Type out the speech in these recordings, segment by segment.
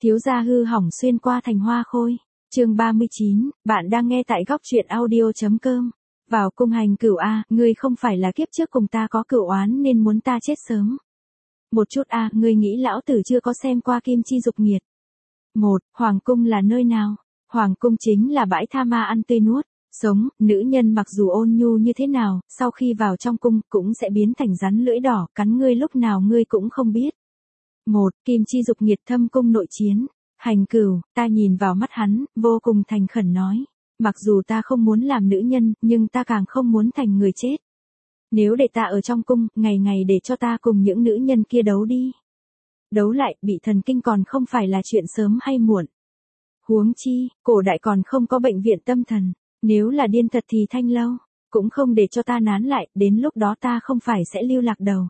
Thiếu gia hư hỏng xuyên qua thành hoa khôi. Chương 39, bạn đang nghe tại góc truyện audio.com. Vào cung Hành Cửu a, ngươi không phải là kiếp trước cùng ta có cửu oán nên muốn ta chết sớm. Một chút a, ngươi nghĩ lão tử chưa có xem qua Kim Chi Dục Nghiệt. Hoàng cung là nơi nào? Hoàng cung chính là bãi tha ma ăn tươi nuốt, sống, nữ nhân mặc dù ôn nhu như thế nào, sau khi vào trong cung cũng sẽ biến thành rắn lưỡi đỏ, cắn ngươi lúc nào ngươi cũng không biết. Kim Chi Dục Nghiệt thâm cung nội chiến. Hành Cửu, ta nhìn vào mắt hắn, vô cùng thành khẩn nói. Mặc dù ta không muốn làm nữ nhân, nhưng ta càng không muốn thành người chết. Nếu để ta ở trong cung, ngày ngày để cho ta cùng những nữ nhân kia đấu đi. Đấu lại, bị thần kinh còn không phải là chuyện sớm hay muộn. Huống chi, cổ đại còn không có bệnh viện tâm thần. Nếu là điên thật thì thanh lâu, cũng không để cho ta nán lại, đến lúc đó ta không phải sẽ lưu lạc đầu.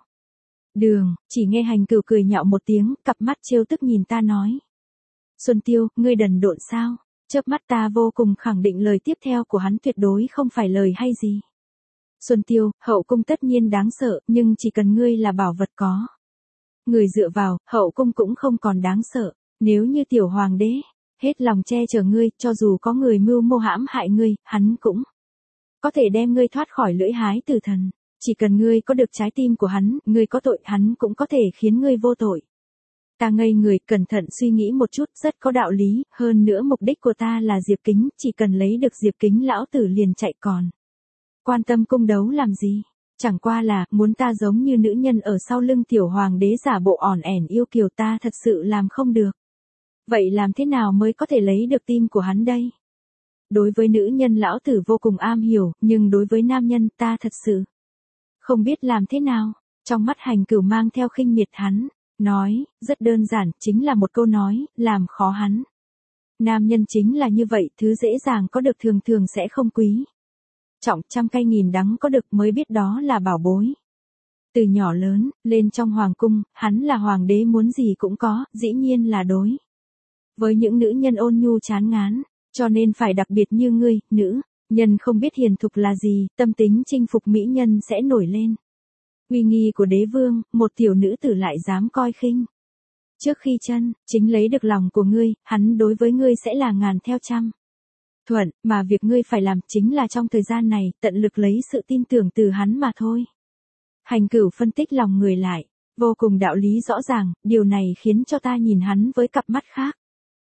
Chỉ nghe Hành Cửu cười nhạo một tiếng, cặp mắt trêu tức nhìn ta nói. Xuân Tiêu, ngươi đần độn sao? Chớp mắt ta vô cùng khẳng định lời tiếp theo của hắn tuyệt đối không phải lời hay gì. Xuân Tiêu, hậu cung tất nhiên đáng sợ, nhưng chỉ cần ngươi là bảo vật có. Người dựa vào, hậu cung cũng không còn đáng sợ, nếu như tiểu hoàng đế, hết lòng che chở ngươi, cho dù có người mưu mô hãm hại ngươi, hắn cũng có thể đem ngươi thoát khỏi lưỡi hái tử thần. Chỉ cần ngươi có được trái tim của hắn, ngươi có tội, hắn cũng có thể khiến ngươi vô tội. Ta ngây người, cẩn thận suy nghĩ một chút, rất có đạo lý, hơn nữa mục đích của ta là Diệp Kính, chỉ cần lấy được Diệp Kính lão tử liền chạy còn. Quan tâm cung đấu làm gì? Chẳng qua là, muốn ta giống như nữ nhân ở sau lưng tiểu hoàng đế giả bộ ỏn ẻn yêu kiều, ta thật sự làm không được. Vậy làm thế nào mới có thể lấy được tim của hắn đây? Đối với nữ nhân lão tử vô cùng am hiểu, nhưng đối với nam nhân ta thật sự không biết làm thế nào. Trong mắt Hành Cửu mang theo khinh miệt hắn, nói, rất đơn giản, chính là một câu nói, làm khó hắn. Nam nhân chính là như vậy, thứ dễ dàng có được thường thường sẽ không quý. Trọng trăm cay nghìn đắng có được mới biết đó là bảo bối. Từ nhỏ lớn, lên trong hoàng cung, hắn là hoàng đế muốn gì cũng có, dĩ nhiên là đối với những nữ nhân ôn nhu chán ngán, cho nên phải đặc biệt như ngươi, nữ nhân không biết hiền thục là gì, tâm tính chinh phục mỹ nhân sẽ nổi lên. Uy nghi của đế vương, một tiểu nữ tử lại dám coi khinh. Trước khi chân, chính lấy được lòng của ngươi, hắn đối với ngươi sẽ là ngàn theo trăm thuận, mà việc ngươi phải làm chính là trong thời gian này, tận lực lấy sự tin tưởng từ hắn mà thôi. Hành Cửu phân tích lòng người lại, vô cùng đạo lý rõ ràng, điều này khiến cho ta nhìn hắn với cặp mắt khác.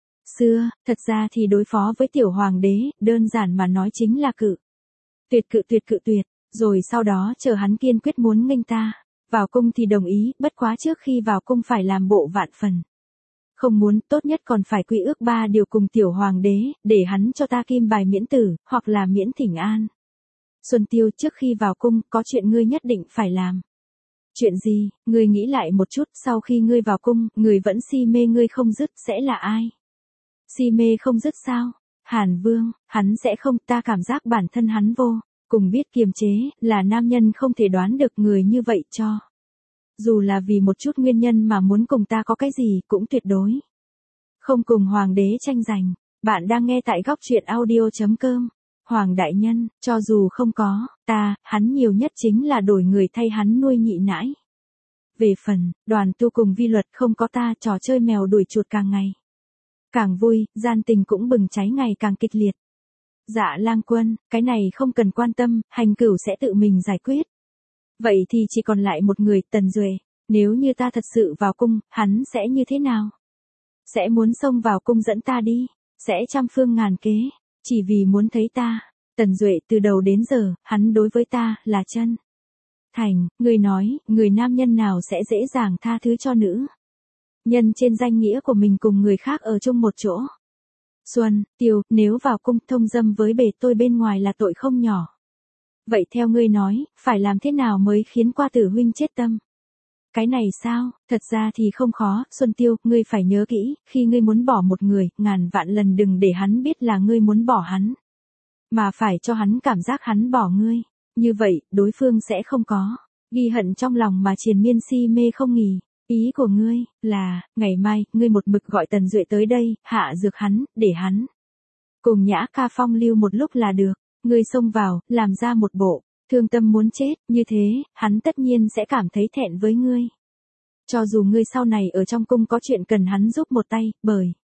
Thật ra thì đối phó với tiểu hoàng đế, đơn giản mà nói chính là cự tuyệt, rồi sau đó chờ hắn kiên quyết muốn nghênh ta vào cung thì đồng ý, bất quá trước khi vào cung phải làm bộ vạn phần không muốn, tốt nhất còn phải quy ước 3 điều cùng tiểu hoàng đế, để hắn cho ta kim bài miễn tử, hoặc là miễn thỉnh an. Xuân Tiêu, trước khi vào cung, có chuyện ngươi nhất định phải làm. Chuyện gì? Ngươi nghĩ lại một chút, sau khi ngươi vào cung, người vẫn si mê ngươi không dứt, sẽ là ai? Si mê không dứt sao? Hàn Vương, hắn sẽ không, ta cảm giác bản thân hắn vô cùng biết kiềm chế, là nam nhân không thể đoán được người như vậy cho. Dù là vì một chút nguyên nhân mà muốn cùng ta có cái gì cũng tuyệt đối không cùng hoàng đế tranh giành. Bạn đang nghe tại góc truyện audio.com. Hoàng đại nhân, cho dù không có ta, hắn nhiều nhất chính là đổi người thay hắn nuôi nhị nãi. Về phần, Đoàn Tu cùng Vi Luật không có ta, trò chơi mèo đuổi chuột càng ngày càng vui, gian tình cũng bừng cháy ngày càng kịch liệt. Dạ Lang Quân, cái này không cần quan tâm, Hành Cửu sẽ tự mình giải quyết. Vậy thì chỉ còn lại một người, Tần Duệ. Nếu như ta thật sự vào cung, hắn sẽ như thế nào? Sẽ muốn xông vào cung dẫn ta đi, sẽ trăm phương ngàn kế, chỉ vì muốn thấy ta. Tần Duệ từ đầu đến giờ, hắn đối với ta là chân thành. Người nói, người nam nhân nào sẽ dễ dàng tha thứ cho nữ nhân trên danh nghĩa của mình cùng người khác ở chung một chỗ. Xuân Tiêu, nếu vào cung thông dâm với bề tôi bên ngoài là tội không nhỏ. Vậy theo ngươi nói, phải làm thế nào mới khiến qua tử huynh chết tâm? Cái này sao? Thật ra thì không khó, Xuân Tiêu, ngươi phải nhớ kỹ, khi ngươi muốn bỏ một người, ngàn vạn lần đừng để hắn biết là ngươi muốn bỏ hắn. Mà phải cho hắn cảm giác hắn bỏ ngươi. Như vậy, đối phương sẽ không có ghi hận trong lòng mà triền miên si mê không nghỉ. Ý của ngươi là, ngày mai, ngươi một mực gọi Tần Duệ tới đây, hạ dược hắn, để hắn cùng Nhã Ca phong lưu một lúc là được. Ngươi xông vào, làm ra một bộ thương tâm muốn chết, như thế, hắn tất nhiên sẽ cảm thấy thẹn với ngươi. Cho dù ngươi sau này ở trong cung có chuyện cần hắn giúp một tay, bởi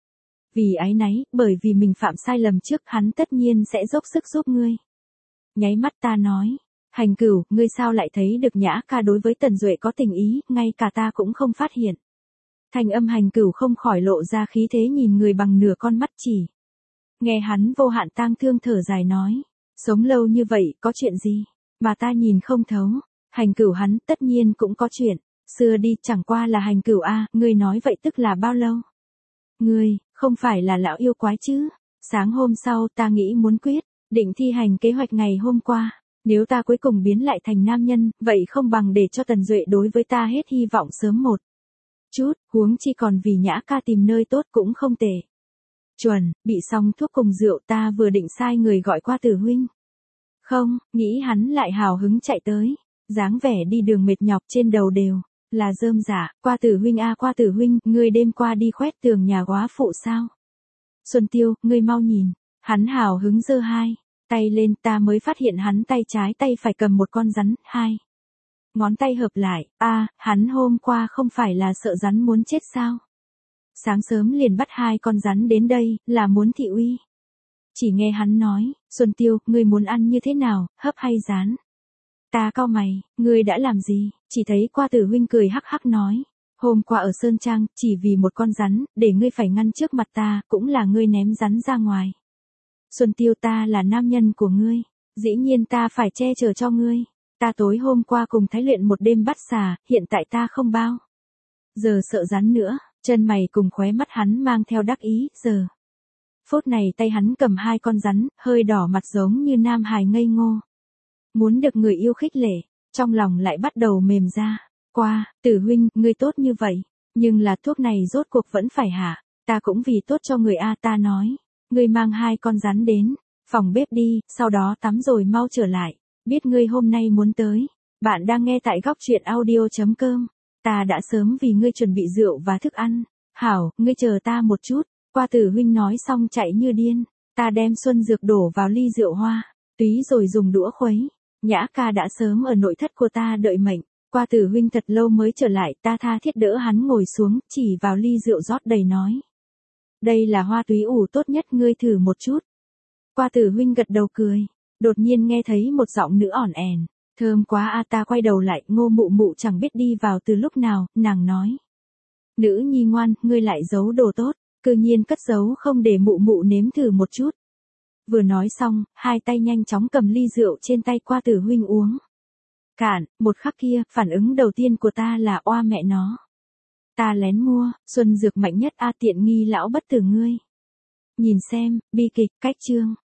Vì áy náy, bởi vì mình phạm sai lầm trước, hắn tất nhiên sẽ dốc sức giúp ngươi. Nháy mắt ta nói, Hành Cửu, ngươi sao lại thấy được Nhã ca đối với Tần Duệ có tình ý, ngay cả ta cũng không phát hiện. Thanh âm Hành Cửu không khỏi lộ ra khí thế nhìn người bằng nửa con mắt chỉ. Nghe hắn vô hạn tang thương thở dài nói, sống lâu như vậy có chuyện gì, mà ta nhìn không thấu. Hành Cửu hắn tất nhiên cũng có chuyện, xưa đi chẳng qua là Hành Cửu a, ngươi nói vậy tức là bao lâu? Ngươi, không phải là lão yêu quái chứ? Sáng hôm sau ta nghĩ muốn quyết, định thi hành kế hoạch ngày hôm qua. Nếu ta cuối cùng biến lại thành nam nhân, vậy không bằng để cho Tần Duệ đối với ta hết hy vọng sớm một chút, huống chi còn vì Nhã ca tìm nơi tốt cũng không tệ. Chuẩn, bị xong thuốc cùng rượu ta vừa định sai người gọi qua Tử huynh. Không, nghĩ hắn lại hào hứng chạy tới, dáng vẻ đi đường mệt nhọc trên đầu đều là rơm rả. Qua Tử huynh a, Qua Tử huynh, ngươi đêm qua đi khoét tường nhà góa phụ sao? Xuân Tiêu, ngươi mau nhìn. Hắn hào hứng giơ hai tay lên, ta mới phát hiện hắn tay trái tay phải cầm một con rắn, hai ngón tay hợp lại. Hắn hôm qua không phải là sợ rắn muốn chết sao? Sáng sớm liền bắt hai con rắn đến đây, là muốn thị uy. Chỉ nghe hắn nói, Xuân Tiêu, ngươi muốn ăn như thế nào, hấp hay rán? Ta cau mày, ngươi đã làm gì? Chỉ thấy Qua Tử huynh cười hắc hắc nói, hôm qua ở Sơn Trang, chỉ vì một con rắn, để ngươi phải ngăn trước mặt ta, cũng là ngươi ném rắn ra ngoài. Xuân Tiêu, ta là nam nhân của ngươi, dĩ nhiên ta phải che chở cho ngươi. Ta tối hôm qua cùng Thái luyện một đêm bắt xà, hiện tại ta không bao giờ sợ rắn nữa. Chân mày cùng khóe mắt hắn mang theo đắc ý, giờ phút này tay hắn cầm hai con rắn, hơi đỏ mặt giống như nam hài ngây ngô. Muốn được người yêu khích lệ, trong lòng lại bắt đầu mềm ra. Qua, Tử huynh, ngươi tốt như vậy, nhưng là thuốc này rốt cuộc vẫn phải hạ, ta cũng vì tốt cho người a. Ta nói, ngươi mang hai con rắn đến phòng bếp đi, sau đó tắm rồi mau trở lại, biết ngươi hôm nay muốn tới. Bạn đang nghe tại góc truyện audio.com. Ta đã sớm vì ngươi chuẩn bị rượu và thức ăn. Hảo, ngươi chờ ta một chút. Qua Tử huynh nói xong chạy như điên. Ta đem xuân dược đổ vào ly rượu hoa, túy rồi dùng đũa khuấy. Nhã ca đã sớm ở nội thất của ta đợi mệnh. Qua Tử huynh thật lâu mới trở lại, ta tha thiết đỡ hắn ngồi xuống, chỉ vào ly rượu rót đầy nói. Đây là hoa túy ủ tốt nhất, ngươi thử một chút. Qua Tử huynh gật đầu cười. Đột nhiên nghe thấy một giọng nữ ỏn ẻn. Thơm quá a. Ta quay đầu lại, Ngô mụ mụ chẳng biết đi vào từ lúc nào, nàng nói. Nữ nhi ngoan, ngươi lại giấu đồ tốt, cư nhiên cất giấu không để mụ mụ nếm thử một chút. Vừa nói xong, hai tay nhanh chóng cầm ly rượu trên tay Qua Tử huynh uống cạn. Một khắc kia, phản ứng đầu tiên của ta là oa mẹ nó. Ta lén mua, xuân dược mạnh nhất a, tiện nghi lão bất tử ngươi. Nhìn xem, bi kịch, cách chương.